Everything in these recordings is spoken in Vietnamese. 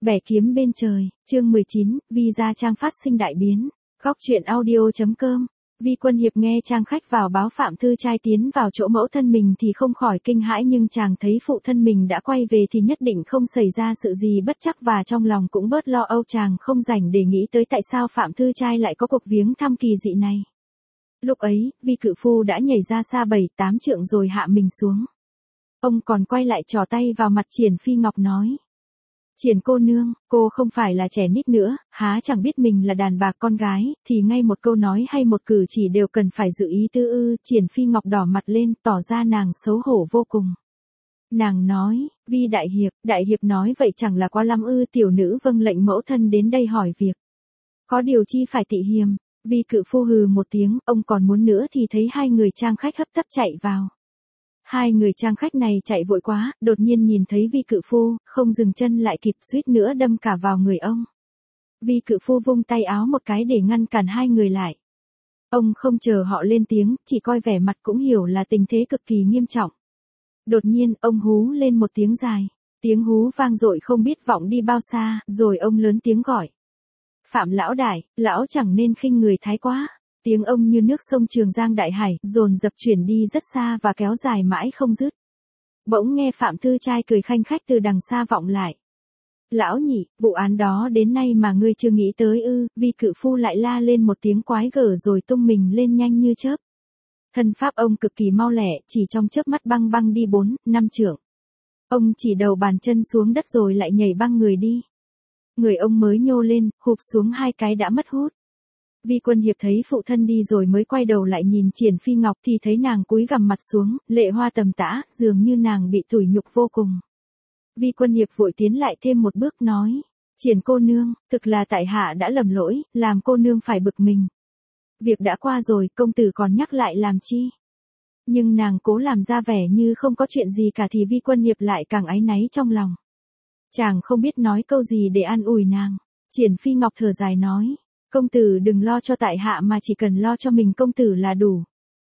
Bẻ kiếm bên trời, chương 19, Vi gia trang phát sinh đại biến. Góc truyện audio.com. Vi Quân Hiệp nghe trang khách vào báo Phạm Thư Trai tiến vào chỗ mẫu thân mình thì không khỏi kinh hãi, nhưng chàng thấy phụ thân mình đã quay về thì nhất định không xảy ra sự gì bất trắc, và trong lòng cũng bớt lo âu. Chàng không rảnh để nghĩ tới tại sao Phạm Thư Trai lại có cuộc viếng thăm kỳ dị này. Lúc ấy, Vi cự phu đã nhảy ra xa 7-8 trượng rồi hạ mình xuống. Ông còn quay lại trò tay vào mặt Triển Phi Ngọc nói: Triển cô nương, cô không phải là trẻ nít nữa, há chẳng biết mình là đàn bà con gái, thì ngay một câu nói hay một cử chỉ đều cần phải dự ý tư ư. Triển Phi Ngọc đỏ mặt lên, tỏ ra nàng xấu hổ vô cùng. Nàng nói: Vi đại hiệp nói vậy chẳng là quá lắm ư? Tiểu nữ vâng lệnh mẫu thân đến đây hỏi việc. Có điều chi phải tị hiềm. Vi cự phu hừ một tiếng, ông còn muốn nữa thì thấy hai người trang khách hấp tấp chạy vào. Hai người trang khách này chạy vội quá, đột nhiên nhìn thấy Vi cự phu, không dừng chân lại kịp, suýt nữa đâm cả vào người ông. Vi cự phu vung tay áo một cái để ngăn cản hai người lại. Ông không chờ họ lên tiếng, chỉ coi vẻ mặt cũng hiểu là tình thế cực kỳ nghiêm trọng. Đột nhiên, ông hú lên một tiếng dài. Tiếng hú vang dội không biết vọng đi bao xa, rồi ông lớn tiếng gọi: Phạm lão đại, lão chẳng nên khinh người thái quá. Tiếng ông như nước sông Trường Giang đại hải, dồn dập chuyển đi rất xa và kéo dài mãi không dứt. Bỗng nghe Phạm Thư Trai cười khanh khách từ đằng xa vọng lại: Lão nhị, vụ án đó đến nay mà ngươi chưa nghĩ tới ư? Vi cự phu lại la lên một tiếng quái gở rồi tung mình lên nhanh như chớp. Thân pháp ông cực kỳ mau lẹ, chỉ trong chớp mắt băng băng đi 4-5 trượng. Ông chỉ đầu bàn chân xuống đất rồi lại nhảy băng người đi. Người ông mới nhô lên, hụp xuống 2 cái đã mất hút. Vi Quân Hiệp thấy phụ thân đi rồi mới quay đầu lại nhìn Triển Phi Ngọc thì thấy nàng cúi gằm mặt xuống, lệ hoa tầm tã, dường như nàng bị tủi nhục vô cùng. Vi Quân Hiệp vội tiến lại thêm một bước nói: Triển cô nương, thực là tại hạ đã lầm lỗi, làm cô nương phải bực mình. Việc đã qua rồi, công tử còn nhắc lại làm chi? Nhưng nàng cố làm ra vẻ như không có chuyện gì cả thì Vi Quân Hiệp lại càng áy náy trong lòng. Chàng không biết nói câu gì để an ủi nàng. Triển Phi Ngọc thở dài nói: Công tử đừng lo cho tại hạ mà chỉ cần lo cho mình công tử là đủ.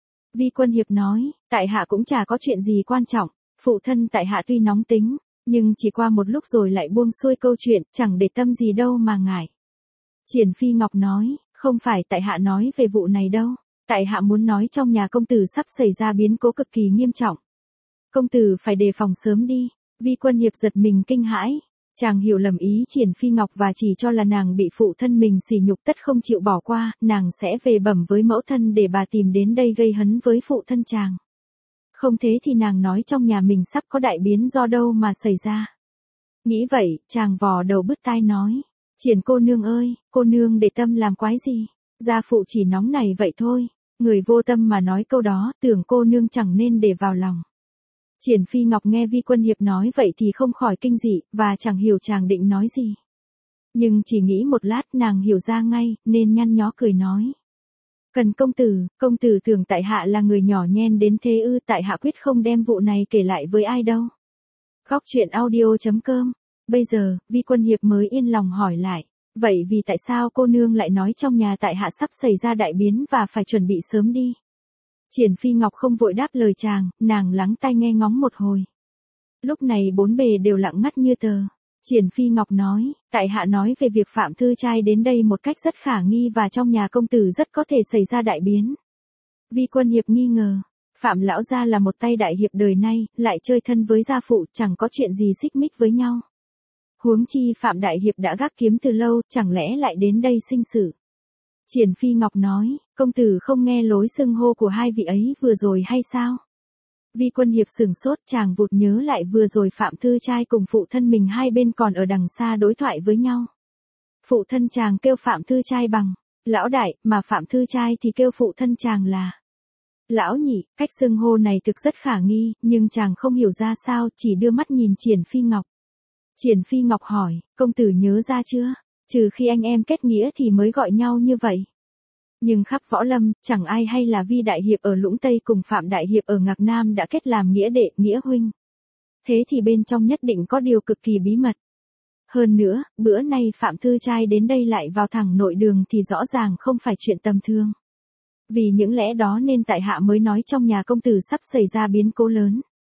Vi Quân Hiệp nói: Tại hạ cũng chả có chuyện gì quan trọng, phụ thân tại hạ tuy nóng tính, nhưng chỉ qua một lúc rồi lại buông xuôi câu chuyện, chẳng để tâm gì đâu mà ngại. Triển Phi Ngọc nói: Không phải tại hạ nói về vụ này đâu, tại hạ muốn nói trong nhà công tử sắp xảy ra biến cố cực kỳ nghiêm trọng. Công tử phải đề phòng sớm đi. Vi Quân Hiệp giật mình kinh hãi. Chàng hiểu lầm ý Triển Phi Ngọc và chỉ cho là nàng bị phụ thân mình sỉ nhục, tất không chịu bỏ qua, nàng sẽ về bẩm với mẫu thân để bà tìm đến đây gây hấn với phụ thân chàng. Không thế thì nàng nói trong nhà mình sắp có đại biến do đâu mà xảy ra. Nghĩ vậy, chàng vò đầu bứt tai nói: Triển cô nương ơi, cô nương để tâm làm quái gì? Gia phụ chỉ nóng này vậy thôi, người vô tâm mà nói câu đó, tưởng cô nương chẳng nên để vào lòng. Triển Phi Ngọc nghe Vi Quân Hiệp nói vậy thì không khỏi kinh dị, và chẳng hiểu chàng định nói gì. Nhưng chỉ nghĩ một lát nàng hiểu ra ngay, nên nhăn nhó cười nói: Cần công tử tưởng tại hạ là người nhỏ nhen đến thế ư? Tại hạ quyết không đem vụ này kể lại với ai đâu. Góc truyện audio.com. Bây giờ, Vi Quân Hiệp mới yên lòng hỏi lại: Vậy vì tại sao cô nương lại nói trong nhà tại hạ sắp xảy ra đại biến và phải chuẩn bị sớm đi? Triển Phi Ngọc không vội đáp lời chàng, nàng lắng tai nghe ngóng một hồi. Lúc này bốn bề đều lặng ngắt như tờ. Triển Phi Ngọc nói: Tại hạ nói về việc Phạm Thư Trai đến đây một cách rất khả nghi và trong nhà công tử rất có thể xảy ra đại biến. Vi Quân Hiệp nghi ngờ. Phạm lão gia là một tay đại hiệp đời nay, lại chơi thân với gia phụ, chẳng có chuyện gì xích mích với nhau. Huống chi Phạm đại hiệp đã gác kiếm từ lâu, chẳng lẽ lại đến đây sinh sự? Triển Phi Ngọc nói: Công tử không nghe lối xưng hô của hai vị ấy vừa rồi hay sao? Vi Quân Hiệp sửng sốt, chàng vụt nhớ lại vừa rồi Phạm Thư Trai cùng phụ thân mình hai bên còn ở đằng xa đối thoại với nhau. Phụ thân chàng kêu Phạm Thư Trai bằng lão đại, mà Phạm Thư Trai thì kêu phụ thân chàng là lão nhị. Cách xưng hô này thực rất khả nghi, nhưng chàng không hiểu ra sao, chỉ đưa mắt nhìn Triển Phi Ngọc. Triển Phi Ngọc hỏi: Công tử nhớ ra chưa? Trừ khi anh em kết nghĩa thì mới gọi nhau như vậy. Nhưng khắp võ lâm, chẳng ai hay là Vi đại hiệp ở Lũng Tây cùng Phạm đại hiệp ở Ngạc Nam đã kết làm nghĩa đệ, nghĩa huynh. Thế thì bên trong nhất định có điều cực kỳ bí mật. Hơn nữa, bữa nay Phạm Thư Trai đến đây lại vào thẳng nội đường thì rõ ràng không phải chuyện tầm thường. Vì những lẽ đó nên tại hạ mới nói trong nhà công tử sắp xảy ra biến cố lớn.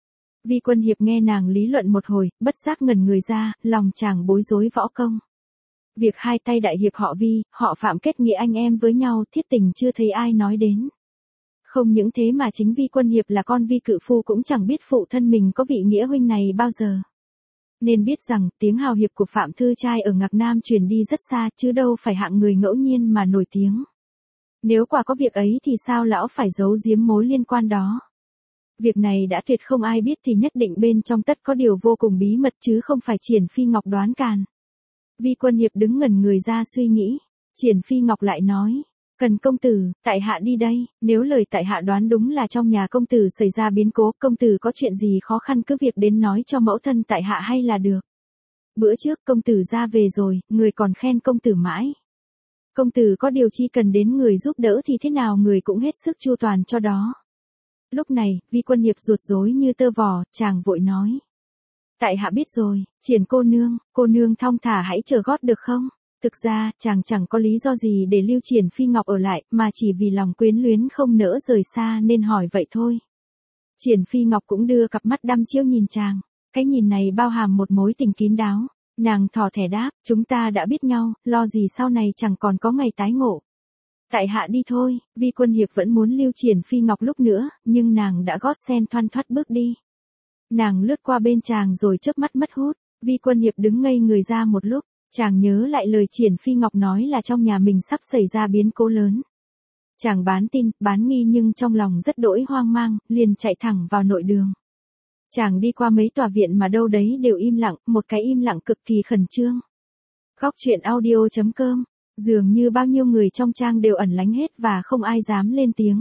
Vi Quân Hiệp nghe nàng lý luận một hồi, bất giác ngẩn người ra, lòng chàng bối rối võ công. Việc hai tay đại hiệp họ Vi, họ Phạm kết nghĩa anh em với nhau, thiết tình chưa thấy ai nói đến. Không những thế mà chính Vi Quân Hiệp là con Vi Cự Phu cũng chẳng biết phụ thân mình có vị nghĩa huynh này bao giờ. Nên biết rằng, tiếng hào hiệp của Phạm Thư Trai ở Ngạc Nam truyền đi rất xa, chứ đâu phải hạng người ngẫu nhiên mà nổi tiếng. Nếu quả có việc ấy thì sao lão phải giấu giếm mối liên quan đó? Việc này đã tuyệt không ai biết thì nhất định bên trong tất có điều vô cùng bí mật chứ không phải Triển Phi Ngọc đoán càn. Vi Quân Hiệp đứng ngẩn người ra suy nghĩ. Triển Phi Ngọc lại nói. Cần công tử, tại hạ đi đây, nếu lời tại hạ đoán đúng là trong nhà công tử xảy ra biến cố, công tử có chuyện gì khó khăn cứ việc đến nói cho mẫu thân tại hạ hay là được. Bữa trước công tử ra về rồi, người còn khen công tử mãi. Công tử có điều chi cần đến người giúp đỡ thì thế nào người cũng hết sức chu toàn cho đó. Lúc này, Vi Quân Hiệp ruột rối như tơ vò, chàng vội nói. Tại hạ biết rồi, Triển cô nương thong thả hãy chờ gót được không? Thực ra, chàng chẳng có lý do gì để lưu Triển Phi Ngọc ở lại, mà chỉ vì lòng quyến luyến không nỡ rời xa nên hỏi vậy thôi. Triển Phi Ngọc cũng đưa cặp mắt đăm chiêu nhìn chàng, cái nhìn này bao hàm một mối tình kín đáo. Nàng thỏ thẻ đáp, chúng ta đã biết nhau, lo gì sau này chẳng còn có ngày tái ngộ. Tại hạ đi thôi, Vi Quân Hiệp vẫn muốn lưu Triển Phi Ngọc lúc nữa, nhưng nàng đã gót sen thoăn thoắt bước đi. Nàng lướt qua bên chàng rồi chớp mắt mất hút, Vi Quân Hiệp đứng ngây người ra một lúc, chàng nhớ lại lời Triển Phi Ngọc nói là trong nhà mình sắp xảy ra biến cố lớn. Chàng bán tin, bán nghi nhưng trong lòng rất đỗi hoang mang, liền chạy thẳng vào nội đường. Chàng đi qua mấy tòa viện mà đâu đấy đều im lặng, một cái im lặng cực kỳ khẩn trương. Góc truyện audio.com, dường như bao nhiêu người trong trang đều ẩn lánh hết và không ai dám lên tiếng.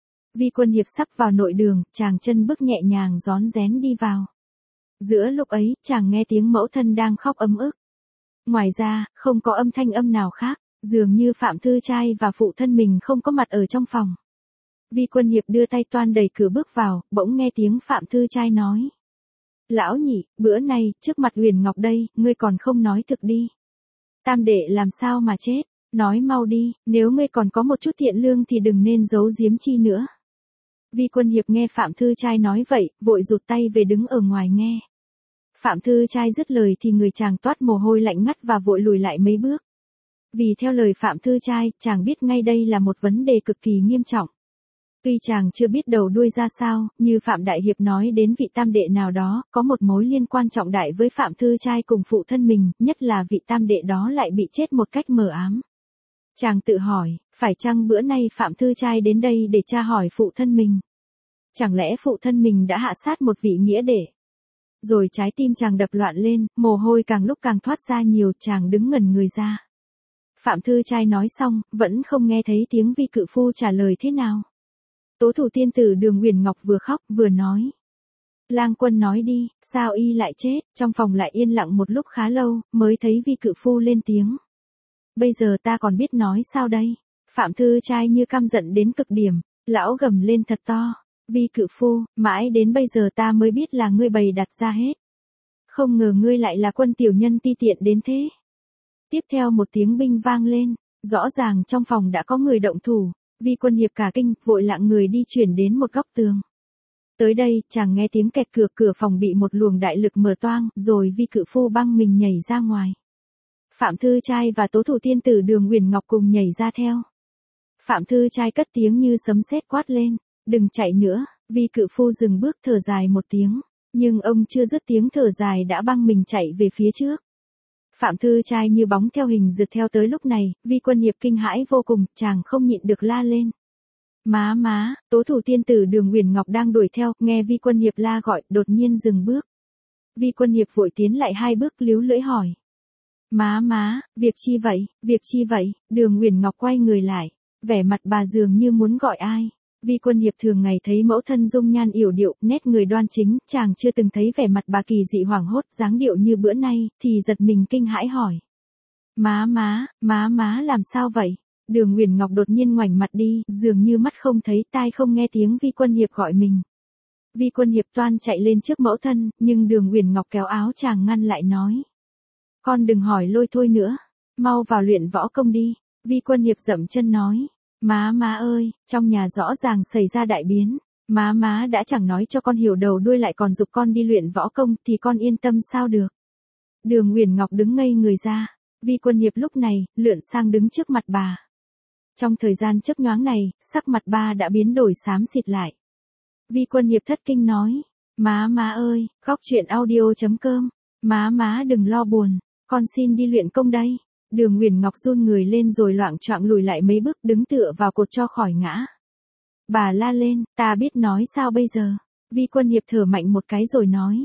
Vi Quân Hiệp sắp vào nội đường, chàng chân bước nhẹ nhàng rón rén đi vào. Giữa lúc ấy, chàng nghe tiếng mẫu thân đang khóc ấm ức. Ngoài ra, không có âm thanh âm nào khác, dường như Phạm Thư Trai và phụ thân mình không có mặt ở trong phòng. Vi Quân Hiệp đưa tay toan đẩy cửa bước vào, bỗng nghe tiếng Phạm Thư Trai nói. Lão nhị, bữa nay, trước mặt Huyền Ngọc đây, ngươi còn không nói thực đi. Tam đệ làm sao mà chết, nói mau đi, nếu ngươi còn có một chút thiện lương thì đừng nên giấu giếm chi nữa. Vi Quân Hiệp nghe Phạm Thư Trai nói vậy, vội rụt tay về đứng ở ngoài nghe. Phạm Thư Trai dứt lời thì người chàng toát mồ hôi lạnh ngắt và vội lùi lại mấy bước. Vì theo lời Phạm Thư Trai, chàng biết ngay đây là một vấn đề cực kỳ nghiêm trọng. Tuy chàng chưa biết đầu đuôi ra sao, như Phạm Đại Hiệp nói đến vị tam đệ nào đó, có một mối liên quan trọng đại với Phạm Thư Trai cùng phụ thân mình, nhất là vị tam đệ đó lại bị chết một cách mờ ám. Chàng tự hỏi, phải chăng bữa nay Phạm Thư Trai đến đây để tra hỏi phụ thân mình? Chẳng lẽ phụ thân mình đã hạ sát một vị nghĩa đệ? Rồi trái tim chàng đập loạn lên, mồ hôi càng lúc càng thoát ra nhiều, chàng đứng ngẩn người ra. Phạm Thư Trai nói xong, vẫn không nghe thấy tiếng Vi Cự Phu trả lời thế nào. Tố thủ tiên tử Đường Huyền Ngọc vừa khóc vừa nói. Lang Quân nói đi, sao y lại chết? Trong phòng lại yên lặng một lúc khá lâu, mới thấy Vi Cự Phu lên tiếng. Bây giờ ta còn biết nói sao đây? Phạm Thư Trai như căm giận đến cực điểm, lão gầm lên thật to. Vi Cự Phu, mãi đến bây giờ ta mới biết là ngươi bày đặt ra hết. Không ngờ ngươi lại là quân tiểu nhân ti tiện đến thế. Tiếp theo một tiếng binh vang lên, rõ ràng trong phòng đã có người động thủ. Vi Quân Hiệp cả kinh, vội lạng người đi chuyển đến một góc tường. Tới đây, chàng nghe tiếng kẹt cửa phòng bị một luồng đại lực mở toang, rồi Vi Cự Phu băng mình nhảy ra ngoài. Phạm Thư Trai và Tố thủ tiên tử Đường Huyền Ngọc cùng nhảy ra theo. Phạm Thư Trai cất tiếng như sấm sét quát lên, đừng chạy nữa. Vi Cự Phu dừng bước thở dài một tiếng, nhưng ông chưa dứt tiếng thở dài đã băng mình chạy về phía trước. Phạm Thư Trai như bóng theo hình rượt theo tới lúc này, Vi Quân Hiệp kinh hãi vô cùng, chàng không nhịn được la lên. Má, Tố thủ tiên tử Đường Huyền Ngọc đang đuổi theo, nghe Vi Quân Hiệp la gọi, đột nhiên dừng bước. Vi Quân Hiệp vội tiến lại 2 bước líu lưỡi hỏi. Má, việc chi vậy? Đường Huyền Ngọc quay người lại, vẻ mặt bà dường như muốn gọi ai. Vi Quân Hiệp thường ngày thấy mẫu thân dung nhan yểu điệu, nét người đoan chính, chàng chưa từng thấy vẻ mặt bà kỳ dị hoảng hốt, dáng điệu như bữa nay, thì giật mình kinh hãi hỏi. Má làm sao vậy? Đường Huyền Ngọc đột nhiên ngoảnh mặt đi, dường như mắt không thấy tai không nghe tiếng Vi Quân Hiệp gọi mình. Vi Quân Hiệp toan chạy lên trước mẫu thân, nhưng Đường Huyền Ngọc kéo áo chàng ngăn lại nói. Con đừng hỏi lôi thôi nữa, mau vào luyện võ công đi. Vi Quân Hiệp dậm chân nói. Má ơi, trong nhà rõ ràng xảy ra đại biến. Má đã chẳng nói cho con hiểu đầu đuôi lại còn giục con đi luyện võ công thì con yên tâm sao được. Đường Uyển Ngọc đứng ngây người ra. Vi Quân Hiệp lúc này, lượn sang đứng trước mặt bà. Trong thời gian chớp nhoáng này, sắc mặt bà đã biến đổi xám xịt lại. Vi Quân Hiệp thất kinh nói. Má ơi, Góc Truyện Audio.com. Má đừng lo buồn, con xin đi luyện công đây. Đường Uyển Ngọc run người lên rồi loạng choạng lùi lại mấy bước đứng tựa vào cột cho khỏi ngã. Bà la lên, ta biết nói sao bây giờ. Vi Quân Hiệp thở mạnh một cái rồi nói.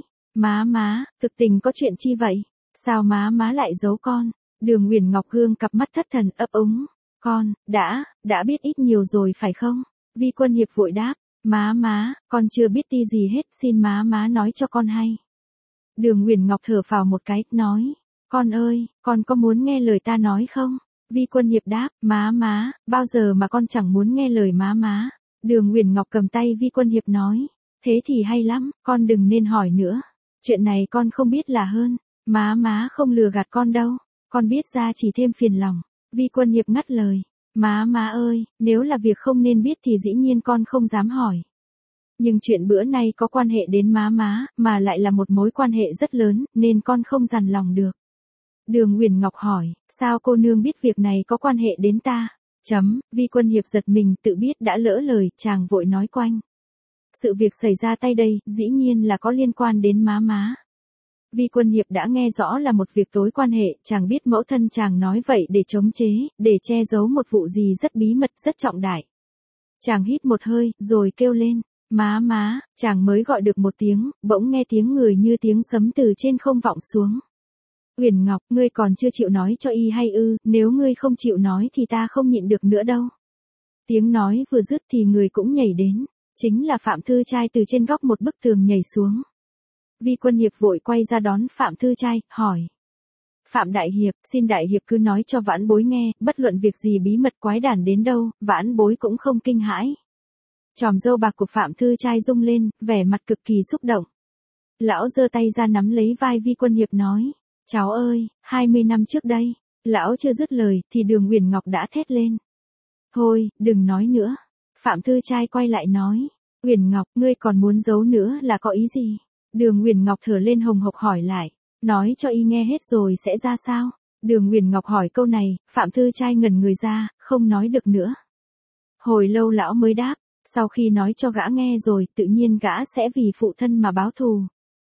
Má, thực tình có chuyện chi vậy? Sao má lại giấu con? Đường Uyển Ngọc gương cặp mắt thất thần ấp úng. Con, đã biết ít nhiều rồi phải không? Vi Quân Hiệp vội đáp. Má, con chưa biết ti gì hết, xin má nói cho con hay. Đường Uyển Ngọc thở phào một cái, nói. Con ơi, con có muốn nghe lời ta nói không? Vi Quân Hiệp đáp. Má, bao giờ mà con chẳng muốn nghe lời má. Đường Uyển Ngọc cầm tay Vi Quân Hiệp nói. Thế thì hay lắm, con đừng nên hỏi nữa. Chuyện này con không biết là hơn. Má không lừa gạt con đâu. Con biết ra chỉ thêm phiền lòng. Vi Quân Hiệp ngắt lời. Má ơi, nếu là việc không nên biết thì dĩ nhiên con không dám hỏi. Nhưng chuyện bữa nay có quan hệ đến má, mà lại là một mối quan hệ rất lớn, nên con không dằn lòng được. Đường Uyển Ngọc hỏi, sao cô nương biết việc này có quan hệ đến ta? Vi Quân Hiệp giật mình tự biết đã lỡ lời, chàng vội nói quanh. Sự việc xảy ra tay đây, dĩ nhiên là có liên quan đến má. Vi Quân Hiệp đã nghe rõ là một việc tối quan hệ, chàng biết mẫu thân chàng nói vậy để chống chế, để che giấu một vụ gì rất bí mật, rất trọng đại. Chàng hít một hơi, rồi kêu lên. Má, chàng mới gọi được một tiếng, bỗng nghe tiếng người như tiếng sấm từ trên không vọng xuống. Uyển Ngọc, ngươi còn chưa chịu nói cho y hay ư? Nếu ngươi không chịu nói thì ta không nhịn được nữa đâu. Tiếng nói vừa dứt thì người cũng nhảy đến, chính là Phạm Thư Trai từ trên góc một bức tường nhảy xuống. Vi Quân Hiệp vội quay ra đón Phạm Thư Trai, hỏi. Phạm Đại Hiệp, xin Đại Hiệp cứ nói cho vãn bối nghe, bất luận việc gì bí mật quái đản đến đâu, vãn bối cũng không kinh hãi. Chòm râu bạc của Phạm Thư Trai rung lên, vẻ mặt cực kỳ xúc động. Lão giơ tay ra nắm lấy vai Vi Quân Hiệp nói. Cháu ơi, 20 năm trước đây. Lão chưa dứt lời, thì Đường Uyển Ngọc đã thét lên. Thôi, đừng nói nữa. Phạm Thư Trai quay lại nói. Uyển Ngọc, ngươi còn muốn giấu nữa là có ý gì? Đường Uyển Ngọc thở lên hồng hộc hỏi lại. Nói cho y nghe hết rồi sẽ ra sao? Đường Uyển Ngọc hỏi câu này, Phạm Thư Trai ngẩn người ra, không nói được nữa. Hồi lâu lão mới đáp. Sau khi nói cho gã nghe rồi, tự nhiên gã sẽ vì phụ thân mà báo thù.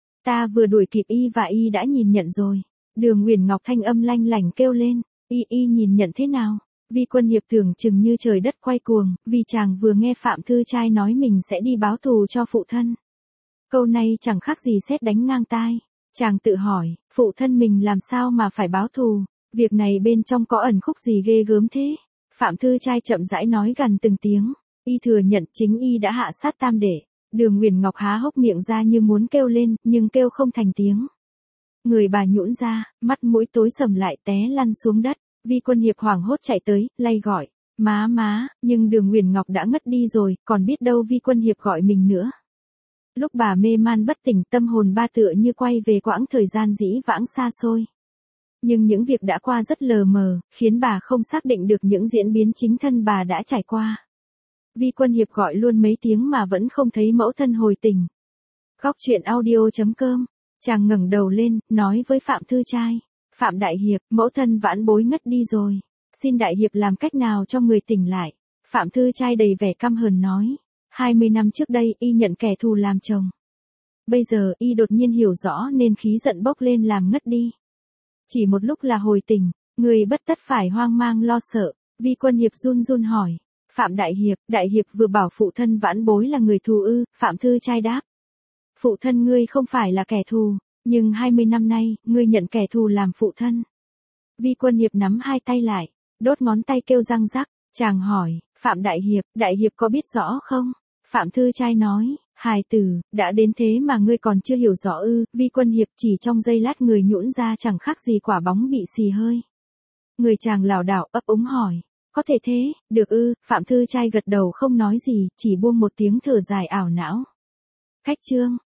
Ta vừa đuổi kịp y và y đã nhìn nhận rồi. Đường Uyển Ngọc thanh âm lanh lảnh kêu lên. Y nhìn nhận thế nào? Vi Quân Hiệp tưởng chừng như trời đất quay cuồng, vì chàng vừa nghe Phạm Thư Trai nói mình sẽ đi báo thù cho phụ thân. Câu này chẳng khác gì sét đánh ngang tai. Chàng tự hỏi, phụ thân mình làm sao mà phải báo thù? Việc này bên trong có ẩn khúc gì ghê gớm thế? Phạm Thư Trai chậm rãi nói gần từng tiếng. Y thừa nhận chính y đã hạ sát tam đệ. Đường Uyển Ngọc há hốc miệng ra như muốn kêu lên, nhưng kêu không thành tiếng. Người bà nhũn ra, mắt mũi tối sầm lại té lăn xuống đất. Vi Quân Hiệp hoảng hốt chạy tới, lay gọi. Má, nhưng Đường Uyển Ngọc đã ngất đi rồi, còn biết đâu Vi Quân Hiệp gọi mình nữa. Lúc bà mê man bất tỉnh, tâm hồn ba tựa như quay về quãng thời gian dĩ vãng xa xôi. Nhưng những việc đã qua rất lờ mờ, khiến bà không xác định được những diễn biến chính thân bà đã trải qua. Vi Quân Hiệp gọi luôn mấy tiếng mà vẫn không thấy mẫu thân hồi tỉnh. Góc Truyện Audio.com. Chàng ngẩng đầu lên, nói với Phạm Thư Trai. Phạm Đại Hiệp, mẫu thân vãn bối ngất đi rồi. Xin Đại Hiệp làm cách nào cho người tỉnh lại. Phạm Thư Trai đầy vẻ căm hờn nói. 20 năm trước đây, y nhận kẻ thù làm chồng. Bây giờ, y đột nhiên hiểu rõ nên khí giận bốc lên làm ngất đi. Chỉ một lúc là hồi tỉnh, người bất tất phải hoang mang lo sợ. Vi Quân Hiệp run run hỏi. Phạm Đại Hiệp vừa bảo phụ thân vãn bối là người thù ư? Phạm Thư Trai đáp. Phụ thân ngươi không phải là kẻ thù, nhưng 20 năm nay, ngươi nhận kẻ thù làm phụ thân. Vi Quân Hiệp nắm hai tay lại, đốt ngón tay kêu răng rắc. Chàng hỏi, Phạm Đại Hiệp có biết rõ không? Phạm Thư Trai nói, hài tử, đã đến thế mà ngươi còn chưa hiểu rõ ư? Vi Quân Hiệp chỉ trong giây lát người nhũn ra chẳng khác gì quả bóng bị xì hơi. Người chàng lảo đảo ấp úng hỏi. Có thể thế, được ư? Phạm Thư Trai gật đầu không nói gì, chỉ buông một tiếng thở dài ảo não. Cách chương